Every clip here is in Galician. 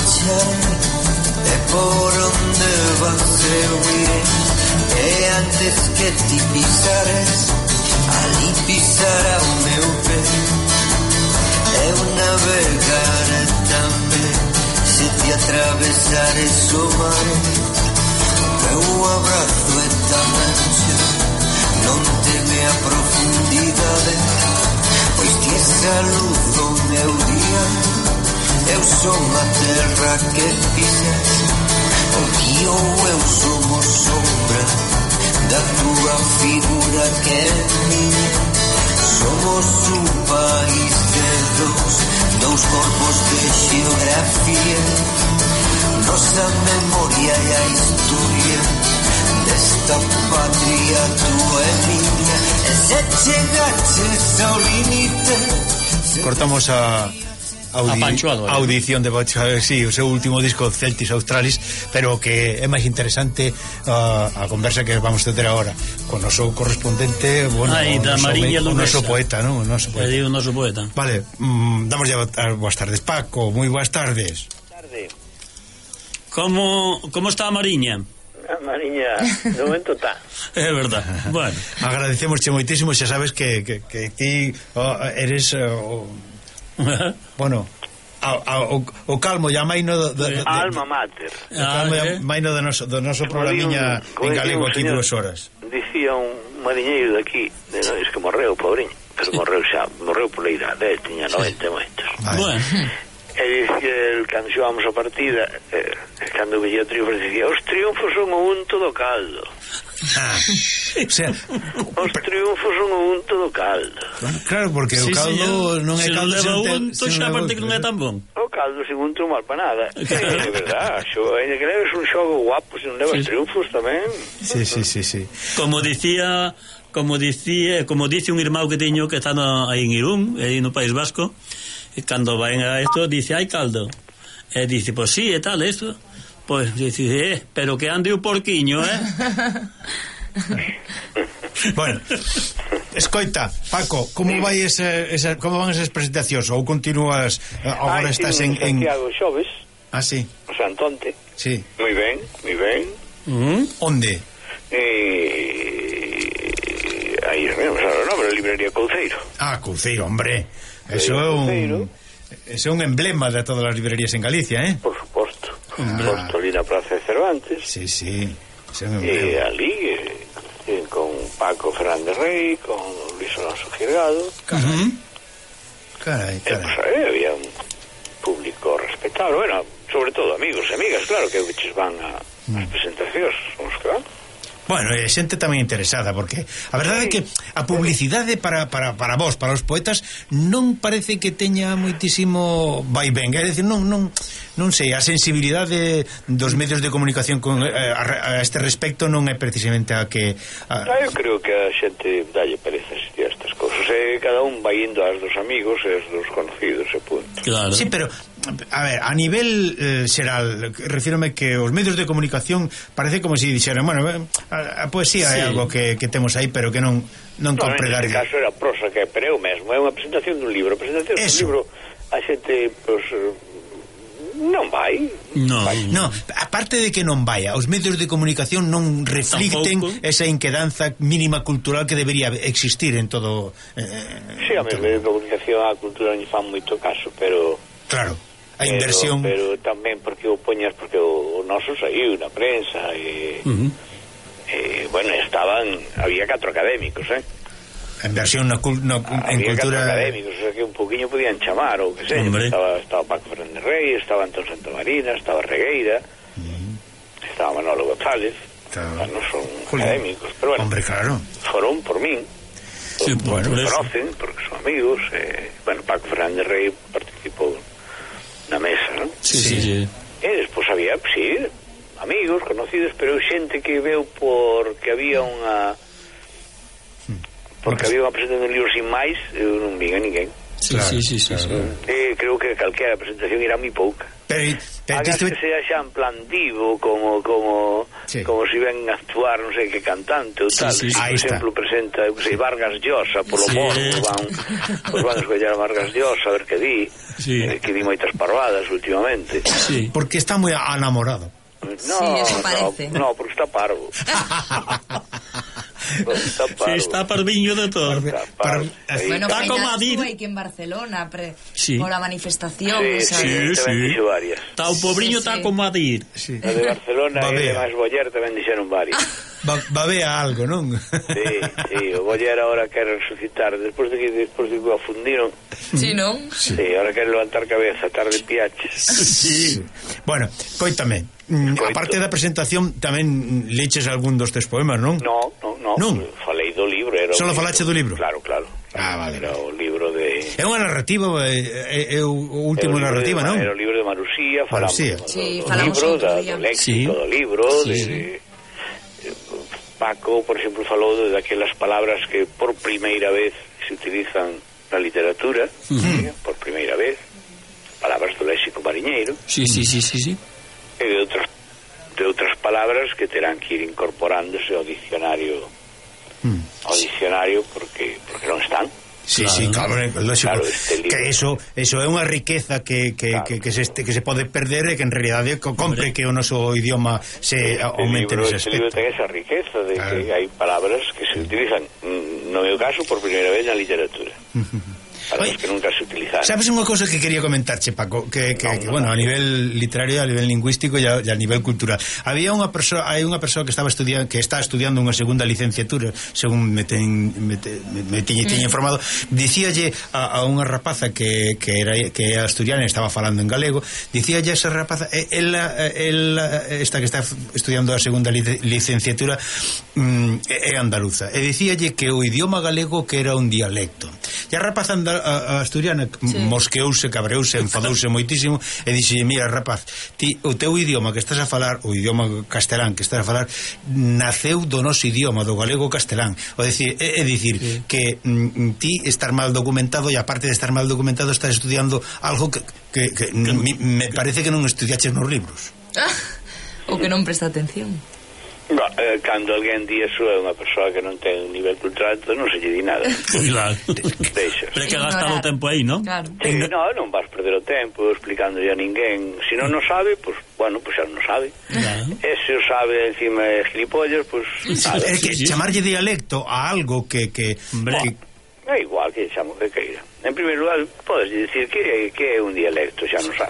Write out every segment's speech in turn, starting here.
marcharé, e por onde vas eu iré, e antes que ti pisares, ali pisará o meu pé. Eu navegaré tamén, se te atravesares o mar. Meu abrazo é tan ancho, non teme a profundidade, pois ti esa luz do meu día. Eu son a terra que pisas, o ti ou eu somos sombra da tua figura que é minha. Somos un país de dous corpos de xeografía. Nosa memoria e a historia desta patria tua e miña. E se chegaches ao límite, cortamos a audición de Pancho, sí, o seu último disco Celtis Australis, pero que é máis interesante a conversa que vamos a ter agora con o noso correspondente, bueno, o noso poeta, non? O noso poeta. Vale, damos ya boas tardes, Paco, moi boas tardes. Tarde. Como está a Mariña? A Mariña, de momento está. É verdad. Bueno, agradecemosche moitísimo, xa sabes que ti eres bueno, o calmo e a maino alma mater. O calmo e a maino do noso programiña en galego aquí 2 horas. Dicía un mariñeiro daqui, de Nois, que morreu, pobreño, pero morreu por la idade, tiña 90 moitos. Bueno. E dicía, cando xogamos a partida, cando veía o triunfo, dicía, os triunfos son o unto do caldo. O sea, os triunfos son o unto do caldo. Claro, porque o caldo non é caldo se leva unto, xa parte que non é tan bon. O caldo sin unto mal para nada. É verdad, ainda que leves un xogo guapo, se non levas triunfos tamén. Sí. Como dice un irmão que teño que está aí en Irún, aí no País Vasco, e cando vaen a esto dice, hai caldo, e dice, pues sí, e tal, esto, pues dice, pero que ande o porquiño, Bueno, escoita, Paco, como vai como van esas presentacións? Ou continúas, agora estás en Santiago Xoves. Ah, sí. O Santonte. Sí. Moi ben. Onde? Aí mesmo, a librería Couceiro. Ah, Couceiro, hombre. Eso é un emblema de todas as librerías en Galicia, Por suposto. Ali na Praza de Cervantes. Sí. E ali con Paco Fernández Rey, con Luis Alonso Girgado. Carai. Había un público respetable, bueno, sobre todo amigos e amigas, claro, que van as presentacións, os que van. Bueno, e xente tamén interesada, porque a verdade é que a publicidade para vos, para os poetas, non parece que teña moitísimo vai ben, é dicir, non sei, a sensibilidade dos medios de comunicación a este respecto non é precisamente a que eu creo que a xente dalle pereza asistir a estas cousas, cada un vai indo aos dos amigos e aos dos conocidos, e punto. Claro. Sí, pero a ver, a nivel xeral, refírome que os medios de comunicación parece como se dixeran, bueno, a poesía é algo que temos aí, pero que non compre dar. Neste caso era prosa, pero eu mesmo, é unha presentación dun libro. A presentación dun libro, a xente, pois, non vai. No, aparte de que non vai, os medios de comunicación non reflicten esa inquedanza mínima cultural que debería existir en todo. Sí, a medios de comunicación a cultura non fan moito caso, pero claro, a inversión, pero tamén porque o poñas, porque o noso saiu na prensa e bueno, había 4 académicos, a inversión en cultura, 4 académicos, o sea que un poquinho podían chamar, ou que sei, estaba Paco Fernández Rey, estaba Antón Santamarina, estaba Regueira, estaba Manolo González, non son académicos, pero bueno, hombre, claro, foron por min. Sí, bueno, conocen, porque son amigos. Bueno, Paco Fernández Rey participou na mesa, non? Sí. E despois había, sí, amigos, conocidos, pero xente que veu porque había unha presentación de un libro sin máis, eu non vi a ninguén. Sí. Creo que calquera presentación era moi pouca. Hagas que sea xa en plan divo, como si ven a actuar non sei que cantante ou tal. Por exemplo, presenta Vargas Llosa polo morro, van escollar a Vargas Llosa a ver que di, que di moitas parvadas últimamente. Porque está moi enamorado. No, porque está parvo. Está parviño de todo. Bueno, está como a dir aquí en Barcelona por la manifestación. Está o pobriño, está como a dir. A de Barcelona e de máis Boller tamén dixeron varios. Babea algo, non? Sí, o Boller ahora quere resucitar despois de que o afundiron. Sí, non? Sí, ahora quere levantar cabeza, tarde piaches. Sí. Bueno, coítame. Aparte da presentación, tamén leches algún dos teus poemas, non? Non. Falei do libro. Solo falache do libro? Claro. Vale. Era o libro de... É unha narrativa, é o último narrativa, non? Era o libro de Marusía, falamos do libro, do léxico do libro, de Paco, por exemplo, falou de aquelas palabras que por primeira vez se utilizan na literatura, por primeira vez, palabras do léxico mariñeiro. Sí. E de outras palabras que terán que ir incorporándose ao diccionario porque non están. Sí, claro, lógico. Que eso é unha riqueza que se pode perder e que en realidade compre que o noso idioma se aumente nese aspecto. Este libro ten esa riqueza de que hai palabras que se utilizan, no meu caso, por primeira vez na literatura. Palabras que nunca se utilizaron. Sabes unha cosa que quería comentarche, Paco, que bueno, a nivel literario, a nivel lingüístico e a nivel cultural. Hai unha persoa que está estudiando unha segunda licenciatura, según me tiña informado. Dicíalle a unha rapaza que é asturiana e estaba falando en galego, dicíalle a esa rapaza, esta que está estudiando a segunda licenciatura é andaluza, e dicíalle que o idioma galego que era un dialecto. E a rapaza a asturiana mosqueouse, cabreouse, enfadouse moitísimo e dixe, mira rapaz, ti o teu idioma que estás a falar, o idioma castelán que estás a falar, naceu do noso idioma, do galego castelán. É dicir que ti estar mal documentado, e aparte de estar mal documentado estás estudiando algo que me parece que non estudiaches nos libros. O que non presta atención. Cando alguén di eso é unha persoa que non ten un nivel cultural, entón non se lle di nada. Claro. Pero que gastar o tempo aí, non? Claro. Non vas perder o tempo explicándolle a ninguén. Se non o sabe, pues xa non sabe. E se o sabe encima de gilipollas, pues nada. É que chamarlle dialecto a algo que é igual que chamo que queira. En primeiro lugar, podes dicir que é un dialecto, xa non sabe.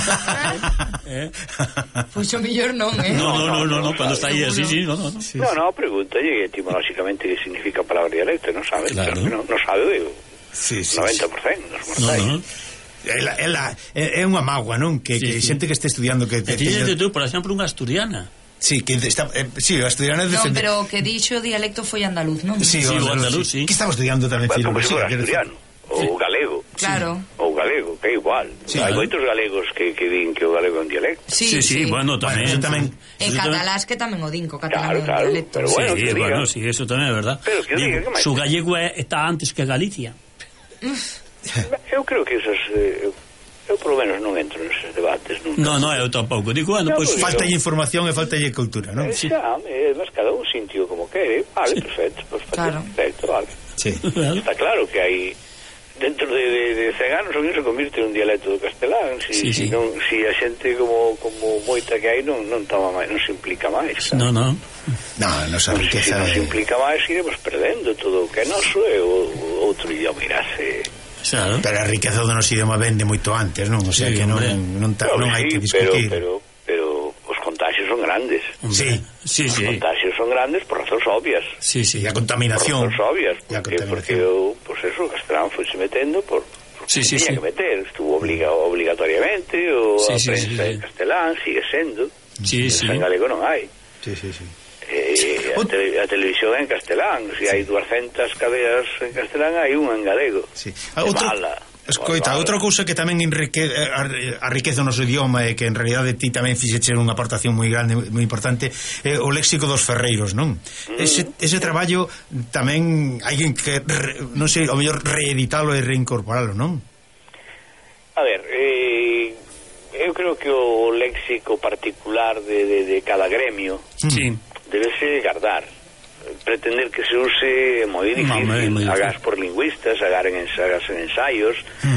Pois o mellor non, No, cando está aí así, no. No, pregúntalle etimolóxicamente que significa a palabra dialecto, non sabe, claro. Non sabe, 90% dos mortais. É unha mágoa, non? Que xente que este estudiando que Fíxate tú, por exemplo, unha asturiana. Sí, que está, sí, a asturiana non, pero que dixo o dialecto foi andaluz, non? Sí, o andaluz, sí. Que estamos estudiando tamén filosofía, asturiano, ou galego. Claro. Ou galego, que é igual. Hai moitos galegos que din que o galego é un dialecto. Sí, bueno, tamén. E catalás que tamén o din, co catalán é un dialecto. Pero bueno, sí, eso tamén é verdad. Pero que diga que máis. Su gallego está antes que Galicia. Eu creo que esas eu polo menos non entro neses debates nunca. No, eu tampouco. Digo, pues falta de información e falta de cultura, non? Mas cada un sintió como quere. Vale, perfecto. Perfecto, vale. Sí. Está claro que hai dentro de 100 anos o se convirte en un dialecto do castelán. Si a xente como moita que hai non toma máis, non se implica máis. No, esa riqueza. Se non se implica máis, iremos perdendo todo o que é noso e o outro idioma irase. Claro. Pero a riqueza do noso idioma vende moito antes, non? O sea que non hai que discutir. Pero os contagios son grandes. Sí. Os contagios son grandes por razóns obvias. Sí, e a contaminación. Por razóns obvias, porque pues eso, o castelán foi se metendo por tiña que meter, estuvo obligatoriamente, o a prensa en castelán sigue sendo. En galego non hai. Sí. A televisión en castelán, hai 200 cadeas en castelán, hai unha en galego. Outra cousa que tamén arriquece o noso idioma e que en realidade ti tamén fixeche unha aportación moi grande, moi importante, é o léxico dos ferreiros, non? Ese traballo tamén hai que, non sei, ao mellor reeditalo e reincorporalo, non? A ver, eu creo que o léxico particular de cada gremio debese guardar. Pretender que se use é moi difícil, hagas por lingüistas, hagas en ensaios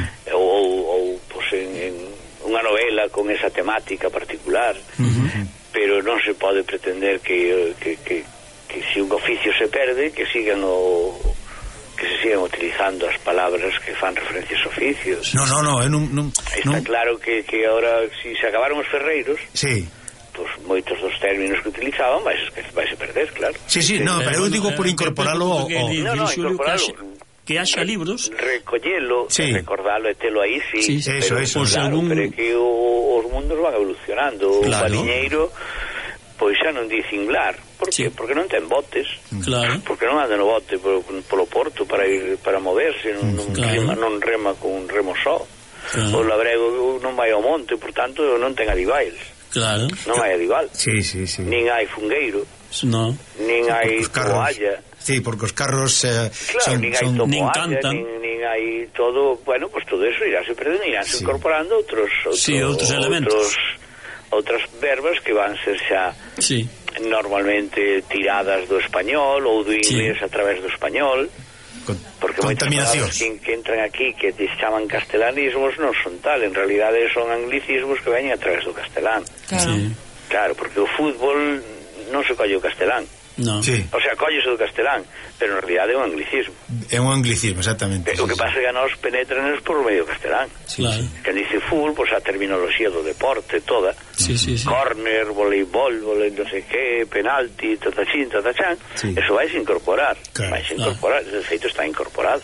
ou pues, en unha novela con esa temática particular, pero non se pode pretender que se un oficio se perde, que se sigan utilizando as palabras que fan referencias a oficios. Non. Está claro que agora, se acabaron os ferreiros, pues moitos dos términos que utilizaban vais a perder, claro. Pero eu digo por incorporalo incorporalo que haxa libros, recollelo, recordalo e telo aí, eso, claro, pero é que os mundos van evolucionando. O baliñeiro pois xa non di cinglar, porque non ten botes, porque non anda no bote polo porto para moverse, non rema con un remo só. O labrego non vai ao monte, por tanto non ten adibais. Non hai adival, nin hai fungueiro, nin hai toalla, porque os carros nin hai toalla, nin hai todo, bueno, pues todo eso irase perdendo, irase incorporando outros elementos, outras verbas que van ser xa normalmente tiradas do español ou do inglés a través do español, porque moitas palabras que entran aquí que te chaman castelanismos non son tal, en realidade son anglicismos que veñen a través do castelán. Claro, porque o fútbol non se colle o castelán, o sea, collese do castelán, pero en realidade é un anglicismo. É un anglicismo, exactamente. O que pasa é que a nos penétranos por medio castelán. Que dice fútbol, pois a terminoloxía do deporte toda, córner, voleibol, non sei que, penalti, tatachín, tatachán, eso vais incorporar, de feito está incorporado.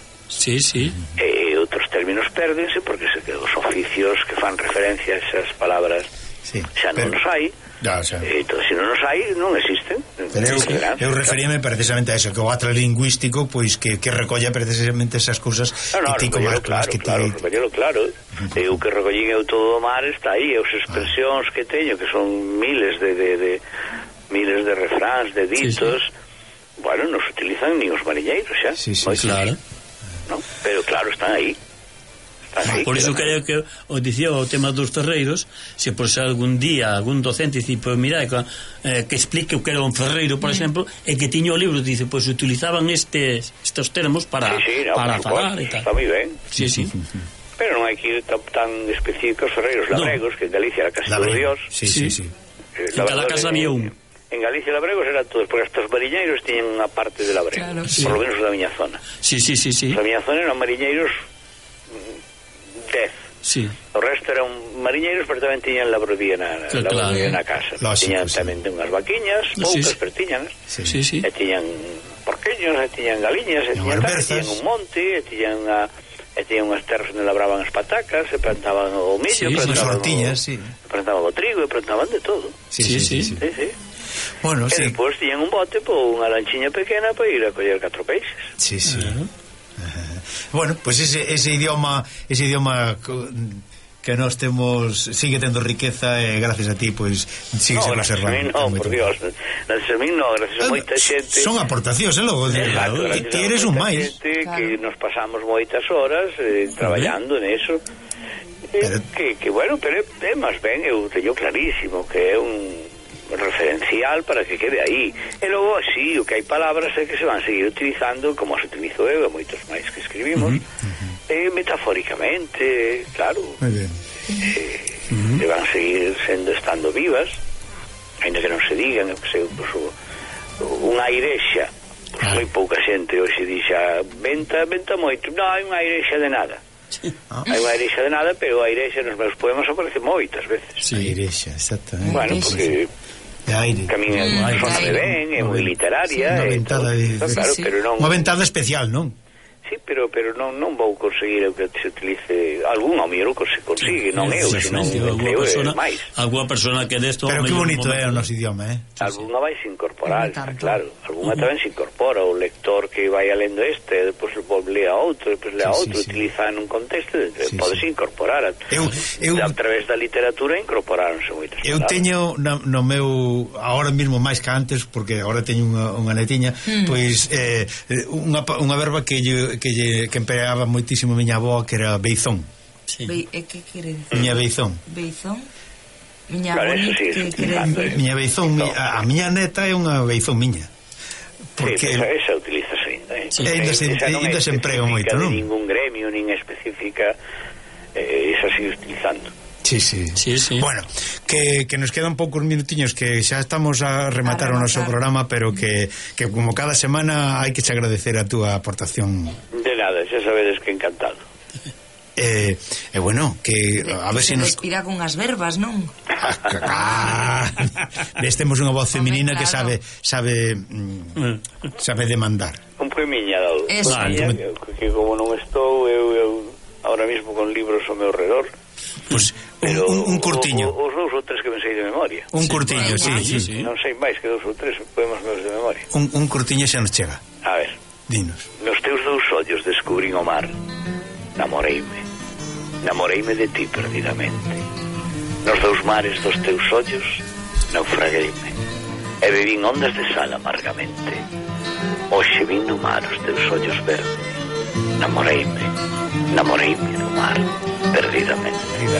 E outros términos pérdense porque os oficios que fan referencia a esas palabras xa non nos hai. Entón, se non nos hai, non existen. Eu referíame precisamente a eso, que o atra lingüístico pois que recolla precisamente esas cousas que ti comarcas que claro. O que recollín eu todo o mar está aí, as expresións que teño, que son miles de refráns, de ditos, bueno, non se utilizan nin os mariñeiros xa. Pero claro, están aí. Por iso creo que o dicía o tema dos ferreiros, se por ser algún día algún docente dice, pois mira, que explique o que era un ferreiro, por exemplo, e que tiño o libro, dice, pois utilizaban estes termos para falar e tal. Está moi ben. Pero non hai que ir tan específicos ferreiros labregos, que en Galicia era casi todo Dios. En cada casa había un. En Galicia labregos eran todos, porque estos mariñeiros tiñen unha parte de labrego, por lo menos da miña zona. Da miña zona eran mariñeiros 10. O resto eran mariñeiros, pero tamén tiñan labradía na casa. Tiñan tamén unhas vaquiñas, poucas, pero tiñan. E tiñan porqueños, e tiñan galiñas, e tiñan un monte, e tiñan unhas terras onde labraban as patacas, e plantaban o millo, plantaban o trigo, e plantaban de todo. Bueno, e depois tiñan un bote por unha lanchiña pequena para ir a coller 4 peixes. Bueno, pues ese idioma que nós temos sigue tendo riqueza e gracias a ti pois sigue se conservando. Por Dios, gracias a mí gracias a moita xente. Son aportacións, logo ti eres un máis que nos pasamos moitas horas traballando neso. Que bueno, pero é máis ben, eu teño clarísimo que é un referencial para que quede aí. E logo así, o que hai palabras é que se van seguir utilizando como se utilizo eu e moitos máis que escribimos, metafóricamente, claro, e van seguir estando vivas, ainda que non se digan, pues, unha airexa, pues, moi pouca xente hoxe dixa venta moito, non hai unha airexa de nada. Hai unha airexa de nada, pero a airexa nos meus poemas aparece moitas veces. Airexa, exactamente. Bueno, porque camiña de ben, é moi literaria, unha ventada especial, non? Sí, pero non vou conseguir que se utilice algún ao mellor que se consigue, non eu, senón máis. Alguna persona que desto. Pero que bonito é o noso idioma, Alguna vai se incorporar, claro. Alguna tamén se incorpora, o lector que vai lendo depois lea a outro, depois lea a outro, utiliza en un contexto, podese incorporar. A través da literatura incorporáronse moitas palabras. Eu teño no meu, agora mesmo máis que antes, porque agora teño unha netiña, pois unha verba que empregaba moitísimo miña avó, que era beizón. Sí. ¿Qué quiere decir? Miña beizón. Beizón? Miña bonita, que quere decir? Miña beizón, a miña neta é unha beizón miña. Porque esa utiliza ainda, ainda se emprega moito, non? De ningún gremio, nin específica, esa sigue utilizando. Sí. Bueno, que nos quedan poucos minutiños, que xa estamos a rematar o noso programa, pero que como cada semana hai que che agradecer a túa aportación. De nada, xa sabedes que encantado. Bueno, que a ver se nos respira con as verbas, non? Temos unha voz feminina que sabe demandar. Un poemiña dado. Que como non estou eu ahora mismo con libros ao meu redor. Pues un curtiño. Os 2 ou 3 que me sei de memoria. Un curtiño, sí. Non sei máis que 2 ou 3 poemas meus de memoria. Un curtiño xa nos chega. A ver. Dinos. Nos teus 2 ollos descubrín o mar. Namoreime de ti perdidamente. Nos 2 mares dos teus ollos naufragueime e bebín ondas de sal amargamente. Hoxe vin do mar os teus ollos verdes. Namoreime do mar perdidamente.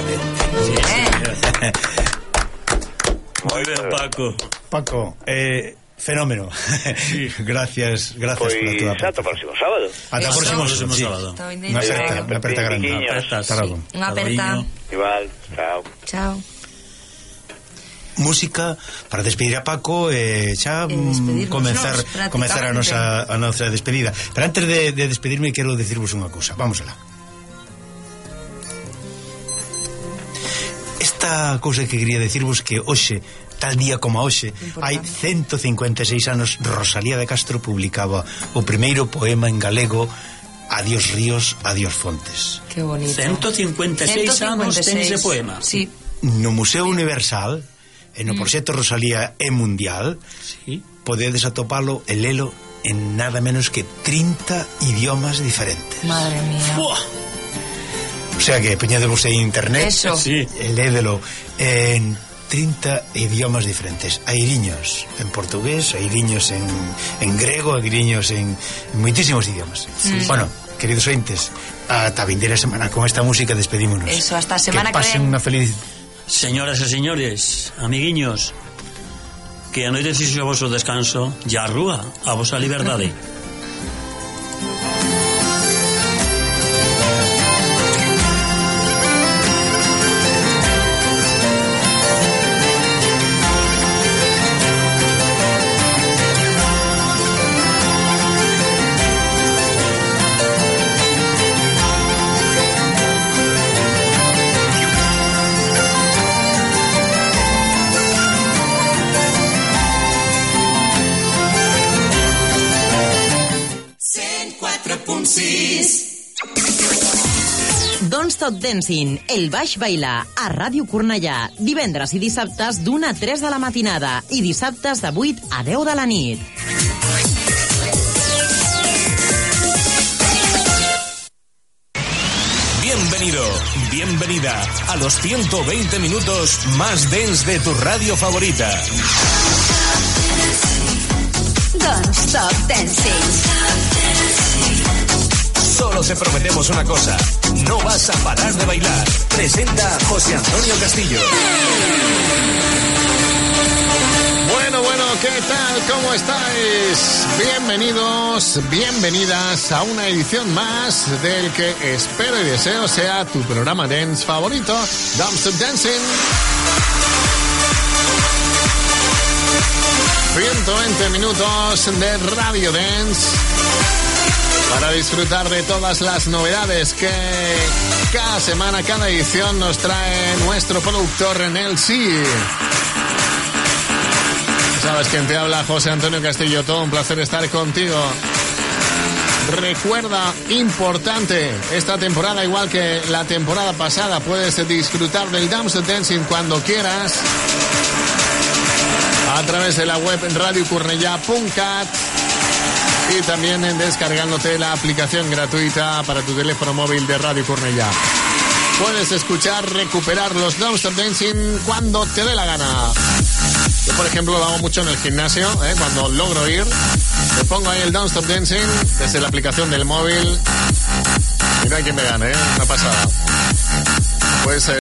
Moi ben, Paco, fenómeno. Sí. Gracias pues por a túa ata o próximo sábado. Ata o próximo sábado. Unha aperta grande. Unha aperta. Igual, chao. Música para despedir a Paco e xa comezar a nosa despedida. Pero antes de despedirme quero decirvos unha cousa. Vamos alá. Esta cousa que quería decirvos que hoxe, tal día como hoxe, hai 156 anos, Rosalía de Castro publicaba o primeiro poema en galego, Adiós ríos, adiós fontes. Que bonito. 156 anos ten ese poema. Sí. No Museo Universal e no proxecto Rosalía e Mundial, sí, podedes atopalo e lelo en nada menos que 30 idiomas diferentes. Madre mía. ¡Buah! O sea que poñedevos en internet. Eso. Sí. E lédelo en 30 idiomas diferentes. Hai iriños en portugués, hai iriños en grego, hai iriños en moitísimos idiomas. Sí. Bueno, queridos ointes, ata a vindeira semana con esta música despedímonos. Eso, hasta a semana que pasen unha feliz. Señoras e señores, amiguiños, que a noite fixo o vosso descanso e a rúa a vosa liberdade. Don't Stop Dancing, el baix bailar, a Ràdio Cornellà, divendres i dissabtes d'1 a 3 de la matinada i dissabtes de 8 a 10 de la nit. Bienvenido, bienvenida a los 120 minutos más dance de tu radio favorita. Don't Stop Dancing. Solo te prometemos una cosa, no vas a parar de bailar. Presenta José Antonio Castillo. Bueno, ¿qué tal? ¿Cómo estáis? Bienvenidos, bienvenidas a una edición más del que espero y deseo sea tu programa dance favorito, Don't Stop Dancing. 120 minutos de Radio Dance para disfrutar de todas las novedades que cada semana, cada edición nos trae nuestro productor Nel C. Sabes quién te habla, José Antonio Castillo. Todo un placer estar contigo. Recuerda, importante, esta temporada, igual que la temporada pasada, puedes disfrutar del Dance Dancing cuando quieras a través de la web radiocurnellà.cat y también descargándote la aplicación gratuita para tu teléfono móvil de Radio Cornellà. Puedes escuchar, recuperar los Don't Stop Dancing cuando te dé la gana. Yo, por ejemplo, lo hago mucho en el gimnasio, cuando logro ir, me pongo ahí el Don't Stop Dancing desde la aplicación del móvil y no hay quien me gane, una pasada. Pues